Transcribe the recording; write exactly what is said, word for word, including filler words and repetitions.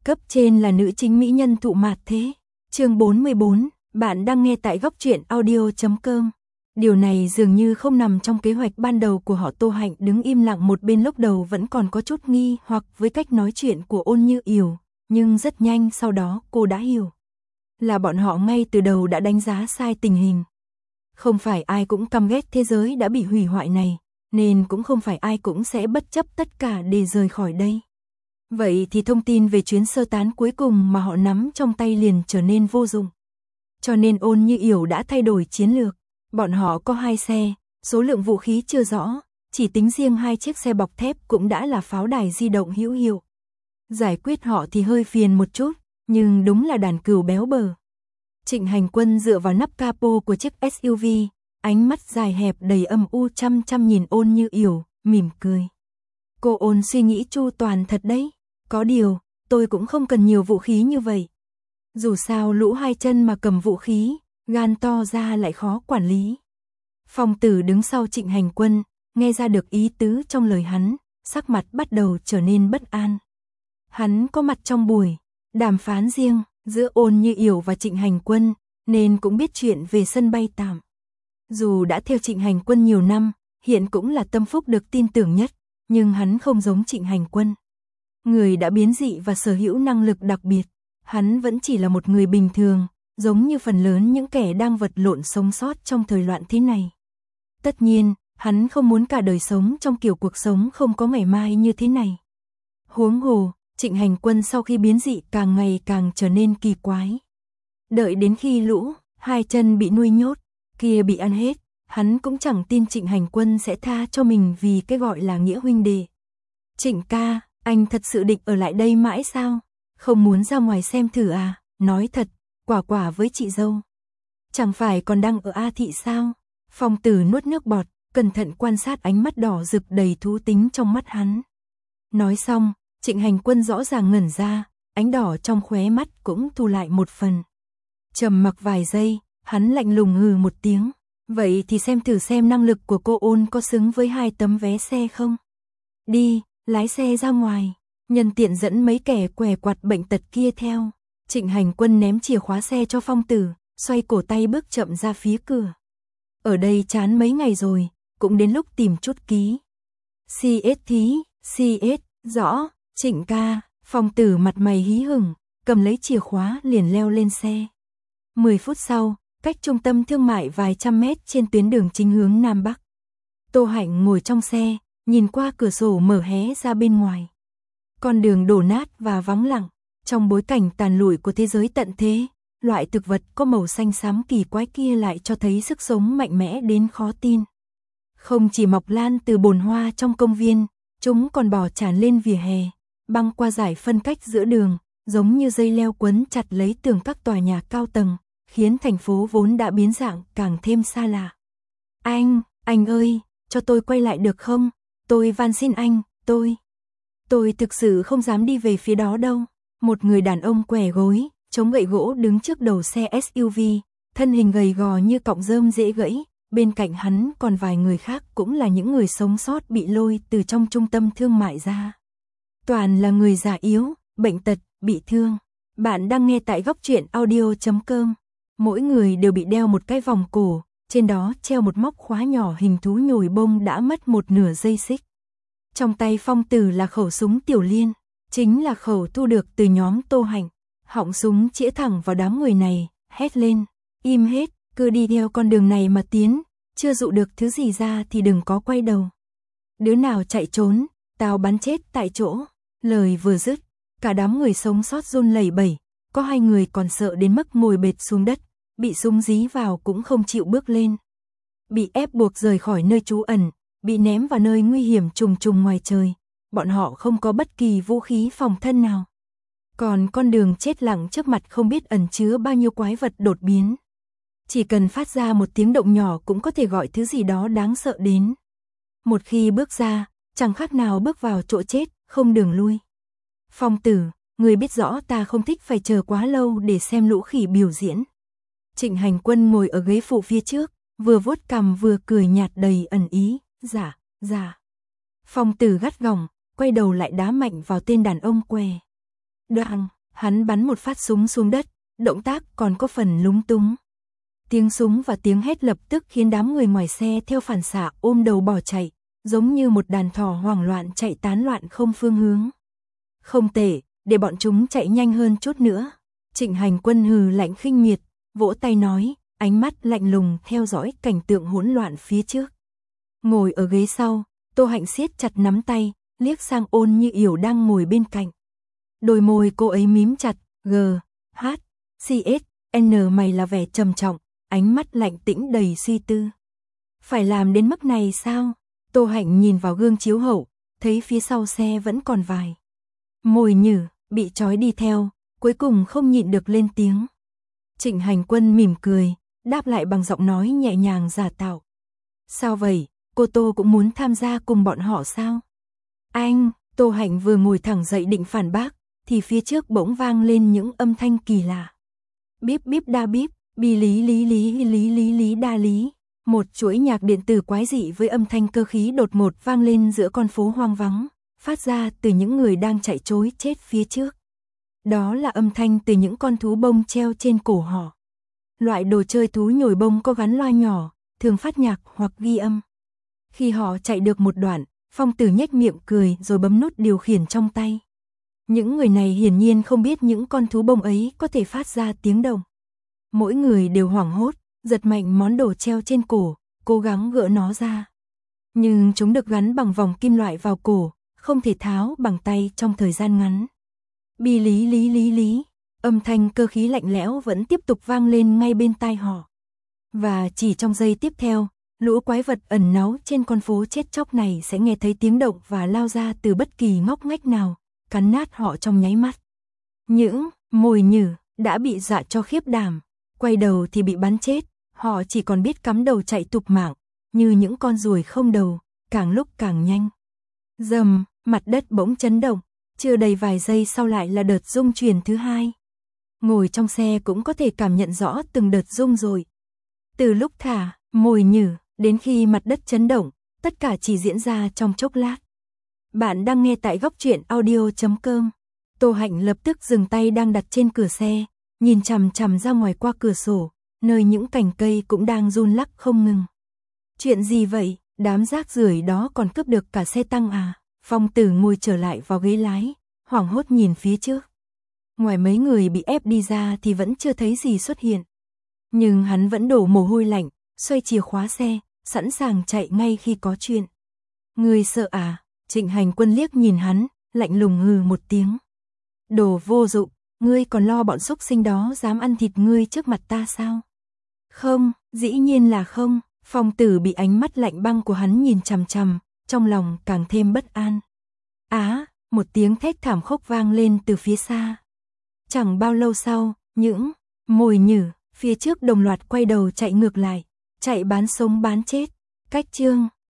Cấp trên là nữ chính mỹ nhân thụ mạt thế. Chương bốn mươi bốn, bạn đang nghe tại góc truyện audio chấm com. Điều này dường như không nằm trong kế hoạch ban đầu của họ. Tô Hạnh đứng im lặng một bên, lúc đầu vẫn còn có chút nghi hoặc với cách nói chuyện của Ôn Như Yểu, nhưng rất nhanh sau đó cô đã hiểu. Là bọn họ ngay từ đầu đã đánh giá sai tình hình. Không phải ai cũng căm ghét thế giới đã bị hủy hoại này, nên cũng không phải ai cũng sẽ bất chấp tất cả để rời khỏi đây. Vậy thì thông tin về chuyến sơ tán cuối cùng mà họ nắm trong tay liền trở nên vô dụng. Cho nên Ôn Như Yểu đã thay đổi chiến lược. Bọn họ có hai xe, số lượng vũ khí chưa rõ, chỉ tính riêng hai chiếc xe bọc thép cũng đã là pháo đài di động hữu hiệu. Giải quyết họ thì hơi phiền một chút, nhưng đúng là đàn cừu béo bở. Trịnh Hành Quân dựa vào nắp capo của chiếc ét u vê, ánh mắt dài hẹp đầy âm u chăm chăm nhìn Ôn Như Yểu, mỉm cười. Cô Ôn suy nghĩ chu toàn thật đấy. Có điều, tôi cũng không cần nhiều vũ khí như vậy. Dù sao lũ hai chân mà cầm vũ khí, gan to ra lại khó quản lý. Phong Tử đứng sau Trịnh Hành Quân, nghe ra được ý tứ trong lời hắn, sắc mặt bắt đầu trở nên bất an. Hắn có mặt trong buổi đàm phán riêng giữa Ôn Như Yểu và Trịnh Hành Quân, nên cũng biết chuyện về sân bay tạm. Dù đã theo Trịnh Hành Quân nhiều năm, hiện cũng là tâm phúc được tin tưởng nhất, nhưng hắn không giống Trịnh Hành Quân. Người đã biến dị và sở hữu năng lực đặc biệt, hắn vẫn chỉ là một người bình thường, giống như phần lớn những kẻ đang vật lộn sống sót trong thời loạn thế này. Tất nhiên, hắn không muốn cả đời sống trong kiểu cuộc sống không có ngày mai như thế này. Huống hồ, Trịnh Hành Quân sau khi biến dị càng ngày càng trở nên kỳ quái. Đợi đến khi lũ hai chân bị nuôi nhốt, kia bị ăn hết, hắn cũng chẳng tin Trịnh Hành Quân sẽ tha cho mình vì cái gọi là nghĩa huynh đệ. Trịnh ca, anh thật sự định ở lại đây mãi sao? Không muốn ra ngoài xem thử à? Nói thật, Quả Quả với chị dâu. Chẳng phải còn đang ở A Thị sao? Phong Tử nuốt nước bọt, cẩn thận quan sát ánh mắt đỏ rực đầy thú tính trong mắt hắn. Nói xong, Trịnh Hành Quân rõ ràng ngẩn ra, ánh đỏ trong khóe mắt cũng thu lại một phần. Trầm mặc vài giây, hắn lạnh lùng hừ một tiếng. Vậy thì xem thử xem năng lực của cô Ôn có xứng với hai tấm vé xe không? Đi, lái xe ra ngoài, nhân tiện dẫn mấy kẻ què quặt bệnh tật kia theo. Trịnh Hành Quân ném chìa khóa xe cho Phong Tử, xoay cổ tay bước chậm ra phía cửa. Ở đây chán mấy ngày rồi, cũng đến lúc tìm chút ký. xê ét thí, xê ét, rõ, Trịnh ca. Phong Tử mặt mày hí hửng, cầm lấy chìa khóa liền leo lên xe. Mười phút sau, cách trung tâm thương mại vài trăm mét trên tuyến đường chính hướng Nam Bắc. Tô Hạnh ngồi trong xe, nhìn qua cửa sổ mở hé ra bên ngoài. Con đường đổ nát và vắng lặng, trong bối cảnh tàn lụi của thế giới tận thế, loại thực vật có màu xanh xám kỳ quái kia lại cho thấy sức sống mạnh mẽ đến khó tin. Không chỉ mọc lan từ bồn hoa trong công viên, chúng còn bò tràn lên vỉa hè, băng qua dải phân cách giữa đường, giống như dây leo quấn chặt lấy tường các tòa nhà cao tầng, khiến thành phố vốn đã biến dạng càng thêm xa lạ. Anh, anh ơi, cho tôi quay lại được không? Tôi van xin anh, tôi... Tôi thực sự không dám đi về phía đó đâu. Một người đàn ông què gối, chống gậy gỗ đứng trước đầu xe ét u vê, thân hình gầy gò như cọng rơm dễ gãy, bên cạnh hắn còn vài người khác cũng là những người sống sót bị lôi từ trong trung tâm thương mại ra. Toàn là người già yếu, bệnh tật, bị thương. Bạn đang nghe tại góc truyện audio chấm com. Mỗi người đều bị đeo một cái vòng cổ, trên đó treo một móc khóa nhỏ hình thú nhồi bông đã mất một nửa dây xích. Trong tay Phong Tử là khẩu súng tiểu liên, chính là khẩu thu được từ nhóm Tô Hạnh. Họng súng chĩa thẳng vào đám người này, hét lên, im hết, cứ đi theo con đường này mà tiến, chưa dụ được thứ gì ra thì đừng có quay đầu. Đứa nào chạy trốn, tao bắn chết tại chỗ. Lời vừa dứt, cả đám người sống sót run lẩy bẩy, có hai người còn sợ đến mức ngồi bệt xuống đất, bị súng dí vào cũng không chịu bước lên. Bị ép buộc rời khỏi nơi trú ẩn, bị ném vào nơi nguy hiểm trùng trùng ngoài trời, bọn họ không có bất kỳ vũ khí phòng thân nào. Còn con đường chết lặng trước mặt không biết ẩn chứa bao nhiêu quái vật đột biến. Chỉ cần phát ra một tiếng động nhỏ cũng có thể gọi thứ gì đó đáng sợ đến. Một khi bước ra, chẳng khác nào bước vào chỗ chết, không đường lui. Phong Tử, người biết rõ ta không thích phải chờ quá lâu để xem lũ khỉ biểu diễn. Trịnh Hành Quân ngồi ở ghế phụ phía trước, vừa vuốt cằm vừa cười nhạt đầy ẩn ý, dạ, dạ. Phong Tử gắt gỏng, quay đầu lại đá mạnh vào tên đàn ông què. Đoàng, hắn bắn một phát súng xuống đất, động tác còn có phần lúng túng. Tiếng súng và tiếng hét lập tức khiến đám người ngoài xe theo phản xạ ôm đầu bỏ chạy, giống như một đàn thỏ hoảng loạn chạy tán loạn không phương hướng. Không tệ, để bọn chúng chạy nhanh hơn chút nữa. Trịnh Hành Quân hừ lạnh khinh miệt, vỗ tay nói, ánh mắt lạnh lùng theo dõi cảnh tượng hỗn loạn phía trước. Ngồi ở ghế sau, Tô Hạnh siết chặt nắm tay, liếc sang Ôn Như Yểu đang ngồi bên cạnh. Đôi môi cô ấy mím chặt, G, H, C, S, N mày là vẻ trầm trọng, ánh mắt lạnh tĩnh đầy suy tư. Phải làm đến mức này sao? Tô Hạnh nhìn vào gương chiếu hậu, thấy phía sau xe vẫn còn vài mồi nhử, bị trói đi theo, cuối cùng không nhịn được lên tiếng. Trịnh Hành Quân mỉm cười, đáp lại bằng giọng nói nhẹ nhàng giả tạo. Sao vậy, cô Tô cũng muốn tham gia cùng bọn họ sao? Anh, Tô Hạnh vừa ngồi thẳng dậy định phản bác, thì phía trước bỗng vang lên những âm thanh kỳ lạ. Bíp bíp đa bíp, bi lý lý lý lý lý lý đa lý. Một chuỗi nhạc điện tử quái dị với âm thanh cơ khí đột ngột vang lên giữa con phố hoang vắng, phát ra từ những người đang chạy trối chết phía trước. Đó là âm thanh từ những con thú bông treo trên cổ họ. Loại đồ chơi thú nhồi bông có gắn loa nhỏ, thường phát nhạc hoặc ghi âm. Khi họ chạy được một đoạn, Phong Tử nhếch miệng cười rồi bấm nút điều khiển trong tay. Những người này hiển nhiên không biết những con thú bông ấy có thể phát ra tiếng động. Mỗi người đều hoảng hốt, giật mạnh món đồ treo trên cổ, cố gắng gỡ nó ra. Nhưng chúng được gắn bằng vòng kim loại vào cổ, không thể tháo bằng tay trong thời gian ngắn. Bi lý lý lý lý, âm thanh cơ khí lạnh lẽo vẫn tiếp tục vang lên ngay bên tai họ. Và chỉ trong giây tiếp theo, lũ quái vật ẩn náu trên con phố chết chóc này sẽ nghe thấy tiếng động và lao ra từ bất kỳ ngóc ngách nào, cắn nát họ trong nháy mắt. Những mồi nhử đã bị dọa cho khiếp đảm, quay đầu thì bị bắn chết, họ chỉ còn biết cắm đầu chạy tụp mạng, như những con ruồi không đầu, càng lúc càng nhanh. Rầm, mặt đất bỗng chấn động, chưa đầy vài giây sau lại là đợt rung chuyển thứ hai. Ngồi trong xe cũng có thể cảm nhận rõ từng đợt rung rồi. Từ lúc thả mồi nhử đến khi mặt đất chấn động, tất cả chỉ diễn ra trong chốc lát. Bạn đang nghe tại góc truyện audio chấm com. Tô Hạnh lập tức dừng tay đang đặt trên cửa xe, nhìn chằm chằm ra ngoài qua cửa sổ, nơi những cành cây cũng đang run lắc không ngừng. Chuyện gì vậy, đám rác rưởi đó còn cướp được cả xe tăng à? Phong Tử ngồi trở lại vào ghế lái, hoảng hốt nhìn phía trước. Ngoài mấy người bị ép đi ra thì vẫn chưa thấy gì xuất hiện. Nhưng hắn vẫn đổ mồ hôi lạnh, xoay chìa khóa xe, sẵn sàng chạy ngay khi có chuyện. Ngươi sợ à? Trịnh Hành Quân liếc nhìn hắn, lạnh lùng hừ một tiếng. Đồ vô dụng, ngươi còn lo bọn xúc sinh đó dám ăn thịt ngươi trước mặt ta sao? Không, dĩ nhiên là không. Phong Tử bị ánh mắt lạnh băng của hắn nhìn chằm chằm, trong lòng càng thêm bất an. Á, một tiếng thét thảm khốc vang lên từ phía xa. Chẳng bao lâu sau, những mồi nhử phía trước đồng loạt quay đầu chạy ngược lại, chạy bán sống bán chết. Cách chương